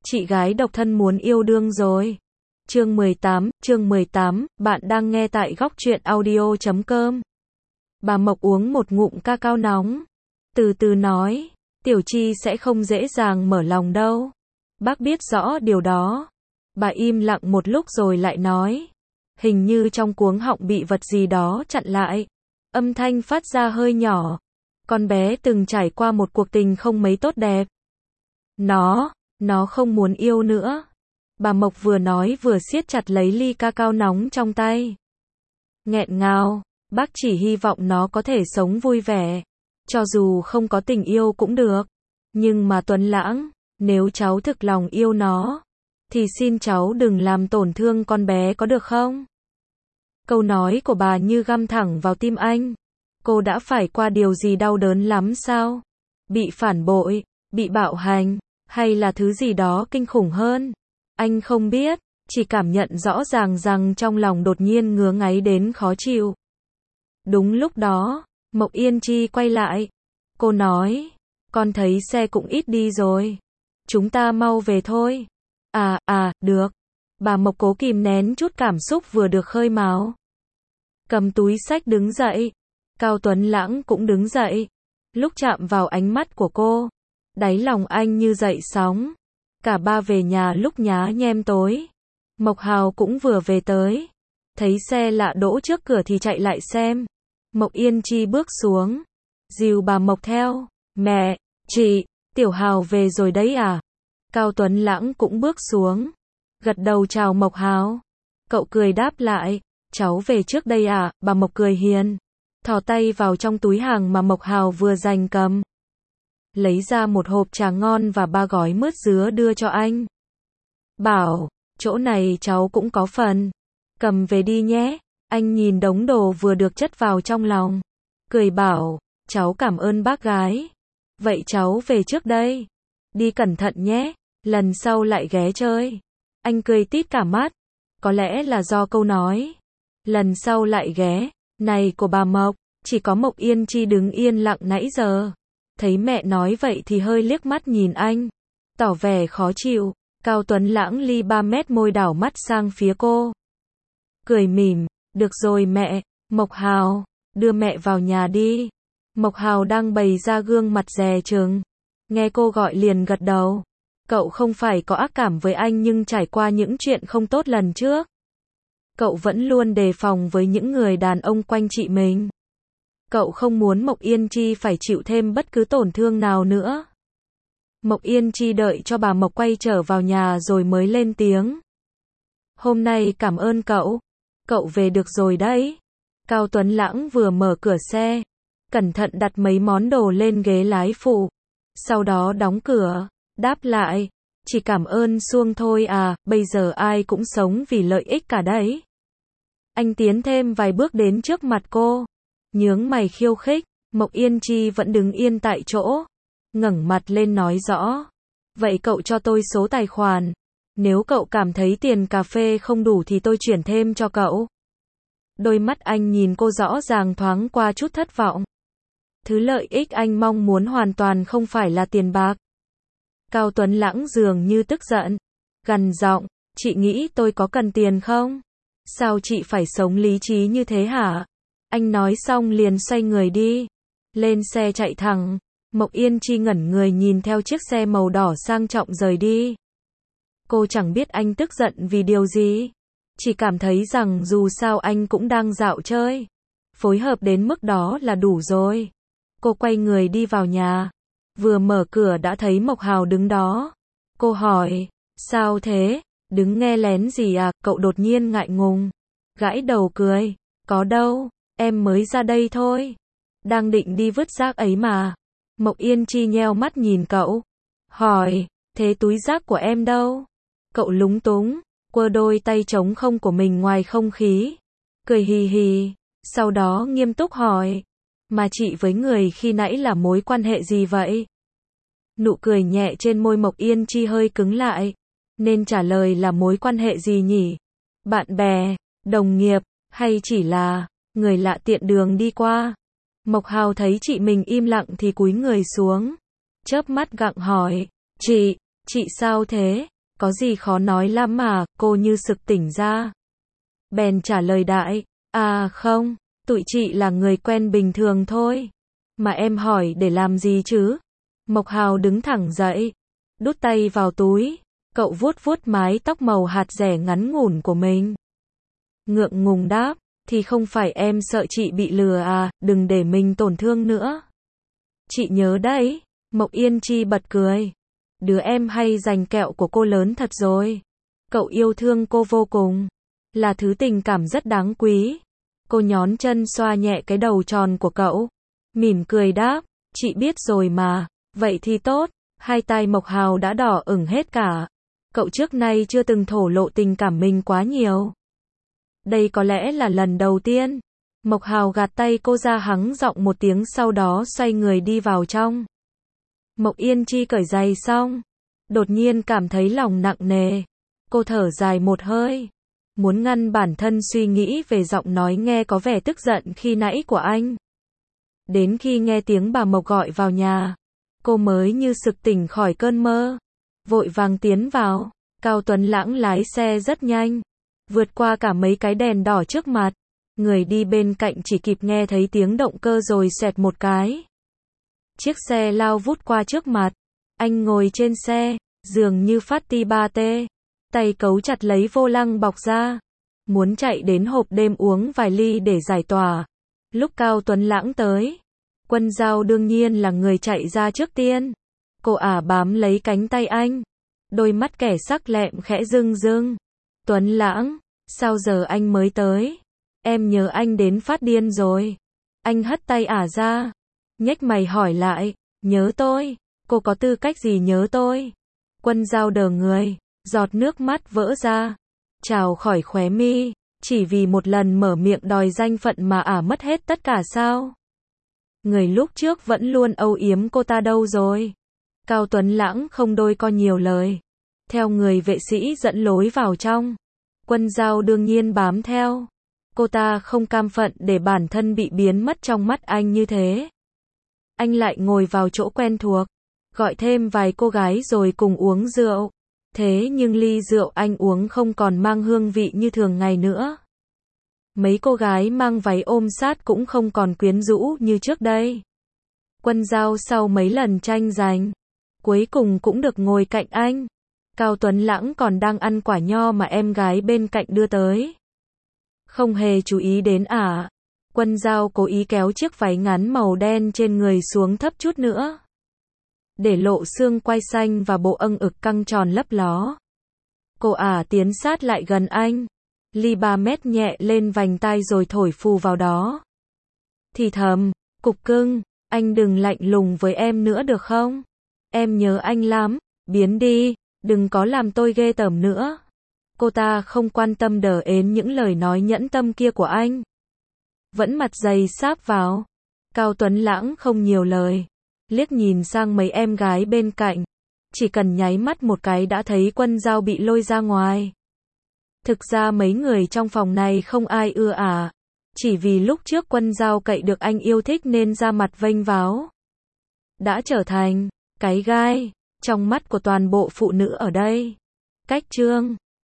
Chị gái độc thân muốn yêu đương rồi. Chương 18, bạn đang nghe tại góc truyện audio.com. Bà Mộc uống một ngụm cacao nóng. Từ từ nói, Tiểu Chi sẽ không dễ dàng mở lòng đâu. Bác biết rõ điều đó. Bà im lặng một lúc rồi lại nói. Hình như trong cuống họng bị vật gì đó chặn lại. Âm thanh phát ra hơi nhỏ. Con bé từng trải qua một cuộc tình không mấy tốt đẹp. Nó không muốn yêu nữa. Bà Mộc vừa nói vừa siết chặt lấy ly cacao nóng trong tay. Nghẹn ngào, bác chỉ hy vọng nó có thể sống vui vẻ. Cho dù không có tình yêu cũng được. Nhưng mà Tuấn Lãng, nếu cháu thực lòng yêu nó, thì xin cháu đừng làm tổn thương con bé có được không? Câu nói của bà như găm thẳng vào tim anh. Cô đã phải qua điều gì đau đớn lắm sao? Bị phản bội, bị bạo hành, hay là thứ gì đó kinh khủng hơn? Anh không biết, chỉ cảm nhận rõ ràng rằng trong lòng đột nhiên ngứa ngáy đến khó chịu. Đúng lúc đó, Mộc Yên Chi quay lại. Cô nói, con thấy xe cũng ít đi rồi. Chúng ta mau về thôi. Được. Bà Mộc cố kìm nén chút cảm xúc vừa được khơi mào. Cầm túi xách đứng dậy. Cao Tuấn Lãng cũng đứng dậy. Lúc chạm vào ánh mắt của cô, đáy lòng anh như dậy sóng. Cả ba về nhà lúc nhá nhem tối. Mộc Hào cũng vừa về tới. Thấy xe lạ đỗ trước cửa thì chạy lại xem. Mộc Yên Chi bước xuống, dìu bà Mộc theo. Mẹ, chị, Tiểu Hào về rồi đấy à? Cao Tuấn Lãng cũng bước xuống, gật đầu chào Mộc Hào. Cậu cười đáp lại, cháu về trước đây à? Bà Mộc cười hiền, thò tay vào trong túi hàng mà Mộc Hào vừa giành cầm. Lấy ra một hộp trà ngon và 3 gói mứt dứa đưa cho anh. Bảo, chỗ này cháu cũng có phần. Cầm về đi nhé. Anh nhìn đống đồ vừa được chất vào trong lòng. Cười bảo, cháu cảm ơn bác gái. Vậy cháu về trước đây. Đi cẩn thận nhé. Lần sau lại ghé chơi. Anh cười tít cả mắt. Có lẽ là do câu nói lần sau lại ghé này của bà Mộc. Chỉ có Mộc Yên Chi đứng yên lặng nãy giờ. Thấy mẹ nói vậy thì hơi liếc mắt nhìn anh, tỏ vẻ khó chịu. Cao Tuấn Lãng ly 3 mét môi đảo mắt sang phía cô. Cười mỉm, được rồi mẹ. Mộc Hào, đưa mẹ vào nhà đi. Mộc Hào đang bày ra gương mặt dè chừng. Nghe cô gọi liền gật đầu. Cậu không phải có ác cảm với anh nhưng trải qua những chuyện không tốt lần trước. Cậu vẫn luôn đề phòng với những người đàn ông quanh chị mình. Cậu không muốn Mộc Yên Chi phải chịu thêm bất cứ tổn thương nào nữa. Mộc Yên Chi đợi cho bà Mộc quay trở vào nhà rồi mới lên tiếng. Hôm nay cảm ơn cậu. Cậu về được rồi đấy. Cao Tuấn Lãng vừa mở cửa xe, cẩn thận đặt mấy món đồ lên ghế lái phụ. Sau đó đóng cửa, đáp lại, chỉ cảm ơn suông thôi à, bây giờ ai cũng sống vì lợi ích cả đấy. Anh tiến thêm vài bước đến trước mặt cô, nhướng mày khiêu khích. Mộc Yên Chi vẫn đứng yên tại chỗ, ngẩng mặt lên nói rõ. Vậy cậu cho tôi số tài khoản. Nếu cậu cảm thấy tiền cà phê không đủ thì tôi chuyển thêm cho cậu. Đôi mắt anh nhìn cô rõ ràng thoáng qua chút thất vọng. Thứ lợi ích anh mong muốn hoàn toàn không phải là tiền bạc. Cao Tuấn Lãng dường như tức giận, gằn giọng, chị nghĩ tôi có cần tiền không? Sao chị phải sống lý trí như thế hả? Anh nói xong liền xoay người đi, lên xe chạy thẳng. Mộc Yên Chi ngẩn người nhìn theo chiếc xe màu đỏ sang trọng rời đi. Cô chẳng biết anh tức giận vì điều gì, chỉ cảm thấy rằng dù sao anh cũng đang dạo chơi. Phối hợp đến mức đó là đủ rồi. Cô quay người đi vào nhà. Vừa mở cửa đã thấy Mộc Hào đứng đó. Cô hỏi, sao thế? Đứng nghe lén gì à? Cậu đột nhiên ngại ngùng, gãi đầu cười. Có đâu, em mới ra đây thôi. Đang định đi vứt rác ấy mà. Mộc Yên Chi nheo mắt nhìn cậu, hỏi, thế túi rác của em đâu? Cậu lúng túng, quơ đôi tay trống không của mình ngoài không khí, cười hì hì, sau đó nghiêm túc hỏi, mà chị với người khi nãy là mối quan hệ gì vậy? Nụ cười nhẹ trên môi Mộc Yên Chi hơi cứng lại, nên trả lời là mối quan hệ gì nhỉ? Bạn bè, đồng nghiệp, hay chỉ là người lạ tiện đường đi qua? Mộc Hào thấy chị mình im lặng thì cúi người xuống, chớp mắt gặng hỏi, chị sao thế? Có gì khó nói lắm mà, cô như sực tỉnh ra. Bèn trả lời đại, à không, tụi chị là người quen bình thường thôi. Mà em hỏi để làm gì chứ? Mộc Hào đứng thẳng dậy, đút tay vào túi, cậu vuốt vuốt mái tóc màu hạt dẻ ngắn ngủn của mình. Ngượng ngùng đáp, thì không phải em sợ chị bị lừa à, đừng để mình tổn thương nữa. Chị nhớ đấy, Mộc Yên Chi bật cười. Đứa em hay giành kẹo của cô lớn thật rồi. Cậu yêu thương cô vô cùng, là thứ tình cảm rất đáng quý. Cô nhón chân xoa nhẹ cái đầu tròn của cậu, mỉm cười đáp, chị biết rồi mà, vậy thì tốt. Hai tai Mộc Hào đã đỏ ửng hết cả. Cậu trước nay chưa từng thổ lộ tình cảm mình quá nhiều. Đây có lẽ là lần đầu tiên. Mộc Hào gạt tay cô ra, hắng giọng một tiếng, sau đó xoay người đi vào trong. Mộc Yên Chi cởi giày xong, đột nhiên cảm thấy lòng nặng nề. Cô thở dài một hơi, muốn ngăn bản thân suy nghĩ về giọng nói nghe có vẻ tức giận khi nãy của anh. Đến khi nghe tiếng bà Mộc gọi vào nhà, cô mới như sực tỉnh khỏi cơn mơ, vội vàng tiến vào. Cao Tuấn Lãng lái xe rất nhanh, vượt qua cả mấy cái đèn đỏ trước mặt. Người đi bên cạnh chỉ kịp nghe thấy tiếng động cơ rồi xoẹt một cái. Chiếc xe lao vút qua trước mặt. Anh ngồi trên xe, dường như phát ti ba tê. Tay cấu chặt lấy vô lăng bọc ra, muốn chạy đến hộp đêm uống vài ly để giải tỏa. Lúc Cao Tuấn Lãng tới, Quân Dao đương nhiên là người chạy ra trước tiên. Cô ả bám lấy cánh tay anh, đôi mắt kẻ sắc lẹm khẽ rưng rưng. Tuấn Lãng, sao giờ anh mới tới? Em nhớ anh đến phát điên rồi. Anh hất tay ả ra, nhếch mày hỏi lại, nhớ tôi? Cô có tư cách gì nhớ tôi? Quân Dao đờ người, giọt nước mắt vỡ ra, trào khỏi khóe mi. Chỉ vì một lần mở miệng đòi danh phận mà ả mất hết tất cả sao? Người lúc trước vẫn luôn âu yếm cô ta đâu rồi? Cao Tuấn Lãng không đôi co nhiều lời, theo người vệ sĩ dẫn lối vào trong. Quân Dao đương nhiên bám theo. Cô ta không cam phận để bản thân bị biến mất trong mắt anh như thế. Anh lại ngồi vào chỗ quen thuộc, gọi thêm vài cô gái rồi cùng uống rượu. Thế nhưng ly rượu anh uống không còn mang hương vị như thường ngày nữa. Mấy cô gái mang váy ôm sát cũng không còn quyến rũ như trước đây. Quân Dao sau mấy lần tranh giành, cuối cùng cũng được ngồi cạnh anh. Cao Tuấn Lãng còn đang ăn quả nho mà em gái bên cạnh đưa tới. Không hề chú ý đến ả. Quân Dao cố ý kéo chiếc váy ngắn màu đen trên người xuống thấp chút nữa, để lộ xương quai xanh và bộ âng ực căng tròn lấp ló. Cô ả tiến sát lại gần anh, ly 3 mét nhẹ lên vành tai rồi thổi phù vào đó. Thì thầm, cục cưng, anh đừng lạnh lùng với em nữa được không? Em nhớ anh lắm, biến đi, đừng có làm tôi ghê tởm nữa. Cô ta không quan tâm đờ ến những lời nói nhẫn tâm kia của anh, vẫn mặt dày sáp vào. Cao Tuấn Lãng không nhiều lời, liếc nhìn sang mấy em gái bên cạnh, chỉ cần nháy mắt một cái đã thấy Quân Dao bị lôi ra ngoài. Thực ra mấy người trong phòng này không ai ưa ả, chỉ vì lúc trước Quân Dao cậy được anh yêu thích nên ra mặt vênh váo, đã trở thành cái gai trong mắt của toàn bộ phụ nữ ở đây. Cách chương